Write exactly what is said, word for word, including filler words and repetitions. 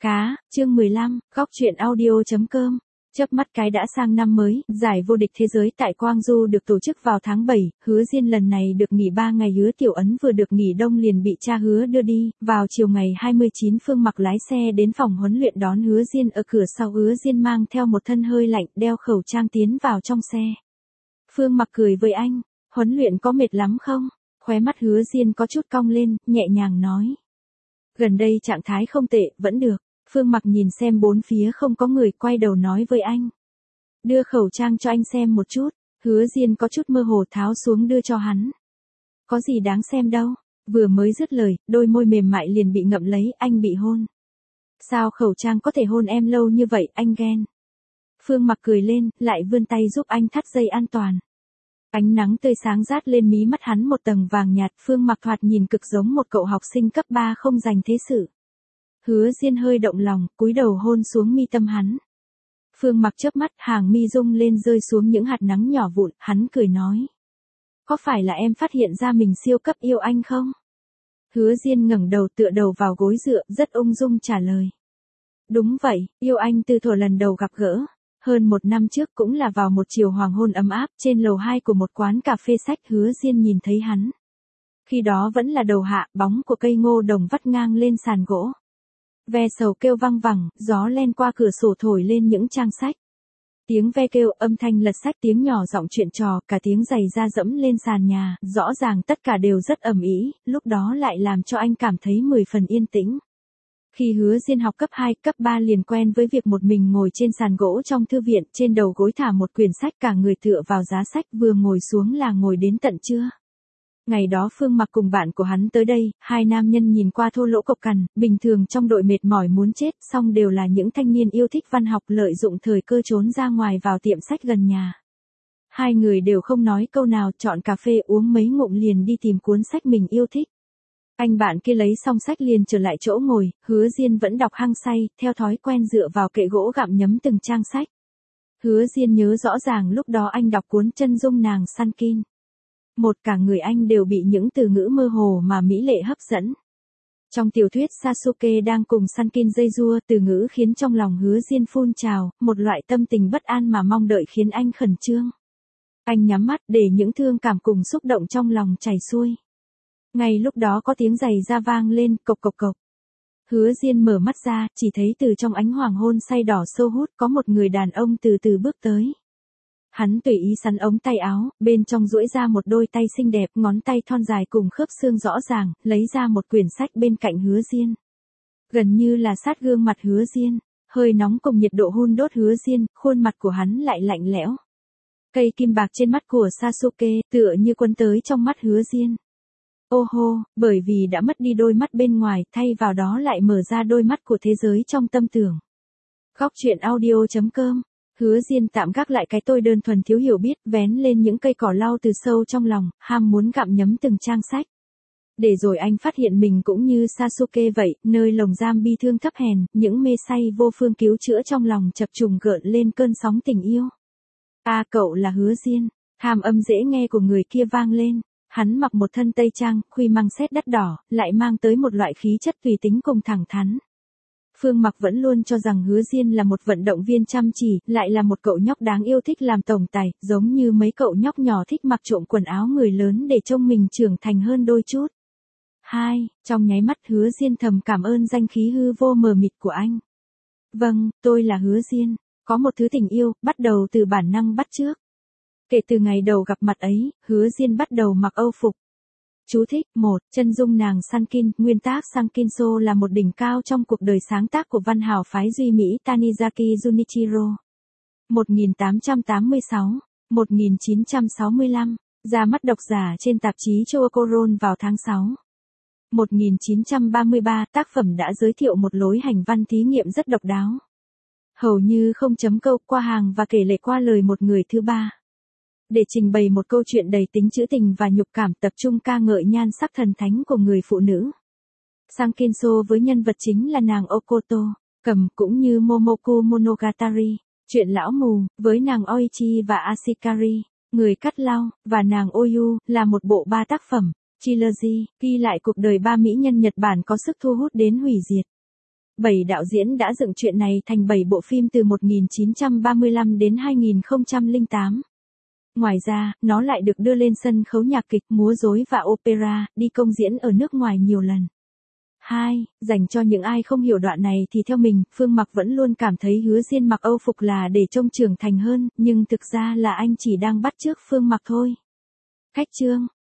Cá, chương mười lăm, góc truyện audio.com. Chớp mắt cái đã sang năm mới, giải vô địch thế giới tại Quang Du được tổ chức vào tháng bảy, Hứa Diên lần này được nghỉ ba ngày. Hứa Tiểu Ấn vừa được nghỉ đông liền bị cha Hứa đưa đi, vào chiều ngày hai mươi chín Phương Mặc lái xe đến phòng huấn luyện đón Hứa Diên. Ở cửa sau, Hứa Diên mang theo một thân hơi lạnh, đeo khẩu trang tiến vào trong xe. Phương Mặc cười với anh, huấn luyện có mệt lắm không? Khóe mắt Hứa Diên có chút cong lên, nhẹ nhàng nói. Gần đây trạng thái không tệ, vẫn được. Phương Mặc nhìn xem bốn phía không có người, quay đầu nói với anh. Đưa khẩu trang cho anh xem một chút. Hứa Diên có chút mơ hồ tháo xuống đưa cho hắn. Có gì đáng xem đâu. Vừa mới dứt lời, đôi môi mềm mại liền bị ngậm lấy, anh bị hôn. Sao khẩu trang có thể hôn em lâu như vậy, anh ghen. Phương Mặc cười lên, lại vươn tay giúp anh thắt dây an toàn. Ánh nắng tươi sáng rát lên mí mắt hắn một tầng vàng nhạt. Phương Mặc thoạt nhìn cực giống một cậu học sinh cấp ba không dành thế sự. Hứa Diên hơi động lòng, cúi đầu hôn xuống mi tâm hắn. Phương Mặc chớp mắt, hàng mi rung lên rơi xuống những hạt nắng nhỏ vụn, hắn cười nói. Có phải là em phát hiện ra mình siêu cấp yêu anh không? Hứa Diên ngẩng đầu tựa đầu vào gối dựa, rất ung dung trả lời. Đúng vậy, yêu anh từ thuở lần đầu gặp gỡ. Hơn một năm trước cũng là vào một chiều hoàng hôn ấm áp trên lầu hai của một quán cà phê sách. Hứa Diên nhìn thấy hắn. Khi đó vẫn là đầu hạ, bóng của cây ngô đồng vắt ngang lên sàn gỗ. Ve sầu kêu văng vẳng, gió len qua cửa sổ thổi lên những trang sách. Tiếng ve kêu, âm thanh lật sách, tiếng nhỏ giọng chuyện trò, cả tiếng giày da dẫm lên sàn nhà, rõ ràng tất cả đều rất ầm ĩ, lúc đó lại làm cho anh cảm thấy mười phần yên tĩnh. Khi Hứa Diên học cấp hai, cấp ba liền quen với việc một mình ngồi trên sàn gỗ trong thư viện, trên đầu gối thả một quyển sách, cả người tựa vào giá sách, vừa ngồi xuống là ngồi đến tận trưa. Ngày đó Phương Mặc cùng bạn của hắn tới đây, hai nam nhân nhìn qua thô lỗ cộc cằn, bình thường trong đội mệt mỏi muốn chết, song đều là những thanh niên yêu thích văn học, lợi dụng thời cơ trốn ra ngoài vào tiệm sách gần nhà. Hai người đều không nói câu nào, chọn cà phê uống mấy ngụm liền đi tìm cuốn sách mình yêu thích. Anh bạn kia lấy xong sách liền trở lại chỗ ngồi, Hứa Diên vẫn đọc hăng say, theo thói quen dựa vào kệ gỗ gặm nhấm từng trang sách. Hứa Diên nhớ rõ ràng lúc đó anh đọc cuốn Chân dung nàng Sankin. Một cả người anh đều bị những từ ngữ mơ hồ mà mỹ lệ hấp dẫn. Trong tiểu thuyết Sasuke đang cùng Sankin dây dua, từ ngữ khiến trong lòng Hứa Diên phun trào, một loại tâm tình bất an mà mong đợi khiến anh khẩn trương. Anh nhắm mắt để những thương cảm cùng xúc động trong lòng chảy xuôi. Ngay lúc đó có tiếng giày da vang lên, cộc cộc cộc. Hứa Diên mở mắt ra, chỉ thấy từ trong ánh hoàng hôn say đỏ sâu hút có một người đàn ông từ từ bước tới. Hắn tùy ý sắn ống tay áo, bên trong duỗi ra một đôi tay xinh đẹp, ngón tay thon dài cùng khớp xương rõ ràng, lấy ra một quyển sách bên cạnh Hứa Diên. Gần như là sát gương mặt Hứa Diên, hơi nóng cùng nhiệt độ hun đốt Hứa Diên, khuôn mặt của hắn lại lạnh lẽo. Cây kim bạc trên mắt của Sasuke tựa như quấn tới trong mắt Hứa Diên. Ô hô, bởi vì đã mất đi đôi mắt bên ngoài, thay vào đó lại mở ra đôi mắt của thế giới trong tâm tưởng. Góc truyện audio.com. Hứa Diên tạm gác lại cái tôi đơn thuần thiếu hiểu biết, vén lên những cây cỏ lau từ sâu trong lòng, ham muốn gặm nhấm từng trang sách. Để rồi anh phát hiện mình cũng như Sasuke vậy, nơi lồng giam bi thương thấp hèn, những mê say vô phương cứu chữa trong lòng chập trùng gợn lên cơn sóng tình yêu. À, cậu là Hứa Diên. Hàm âm dễ nghe của người kia vang lên. Hắn mặc một thân tây trang, khuy măng xét đắt đỏ, lại mang tới một loại khí chất tùy tính cùng thẳng thắn. Phương Mặc vẫn luôn cho rằng Hứa Diên là một vận động viên chăm chỉ, lại là một cậu nhóc đáng yêu thích làm tổng tài, giống như mấy cậu nhóc nhỏ thích mặc trộm quần áo người lớn để trông mình trưởng thành hơn đôi chút. Hai, trong nháy mắt Hứa Diên thầm cảm ơn danh khí hư vô mờ mịt của anh. Vâng, tôi là Hứa Diên, có một thứ tình yêu, bắt đầu từ bản năng bắt chước. Kể từ ngày đầu gặp mặt ấy, Hứa Diên bắt đầu mặc âu phục. Chú thích, một, Chân dung nàng Sankin, nguyên tác Sankinso là một đỉnh cao trong cuộc đời sáng tác của văn hào phái Duy Mỹ Tanizaki Junichiro. một nghìn tám trăm tám mươi sáu đến một nghìn chín trăm sáu mươi lăm, ra mắt độc giả trên tạp chí Chocoron vào tháng sáu. một nghìn chín trăm ba mươi ba, tác phẩm đã giới thiệu một lối hành văn thí nghiệm rất độc đáo. Hầu như không chấm câu, qua hàng và kể lể qua lời một người thứ ba. Để trình bày một câu chuyện đầy tính trữ tình và nhục cảm, tập trung ca ngợi nhan sắc thần thánh của người phụ nữ. Sankinso với nhân vật chính là nàng Okoto, cầm cũng như Momoku Monogatari, chuyện lão mù, với nàng Oichi và Ashikari, người cắt lau, và nàng Oyu, là một bộ ba tác phẩm, trilogy, ghi lại cuộc đời ba mỹ nhân Nhật Bản có sức thu hút đến hủy diệt. Bảy đạo diễn đã dựng chuyện này thành bảy bộ phim từ một nghìn chín trăm ba mươi lăm đến hai nghìn không trăm lẻ tám. Ngoài ra, nó lại được đưa lên sân khấu nhạc kịch, múa rối và opera, đi công diễn ở nước ngoài nhiều lần. hai. Dành cho những ai không hiểu đoạn này thì theo mình, Phương Mặc vẫn luôn cảm thấy Hứa Diên mặc Âu phục là để trông trưởng thành hơn, nhưng thực ra là anh chỉ đang bắt chước Phương Mặc thôi. Khách chương.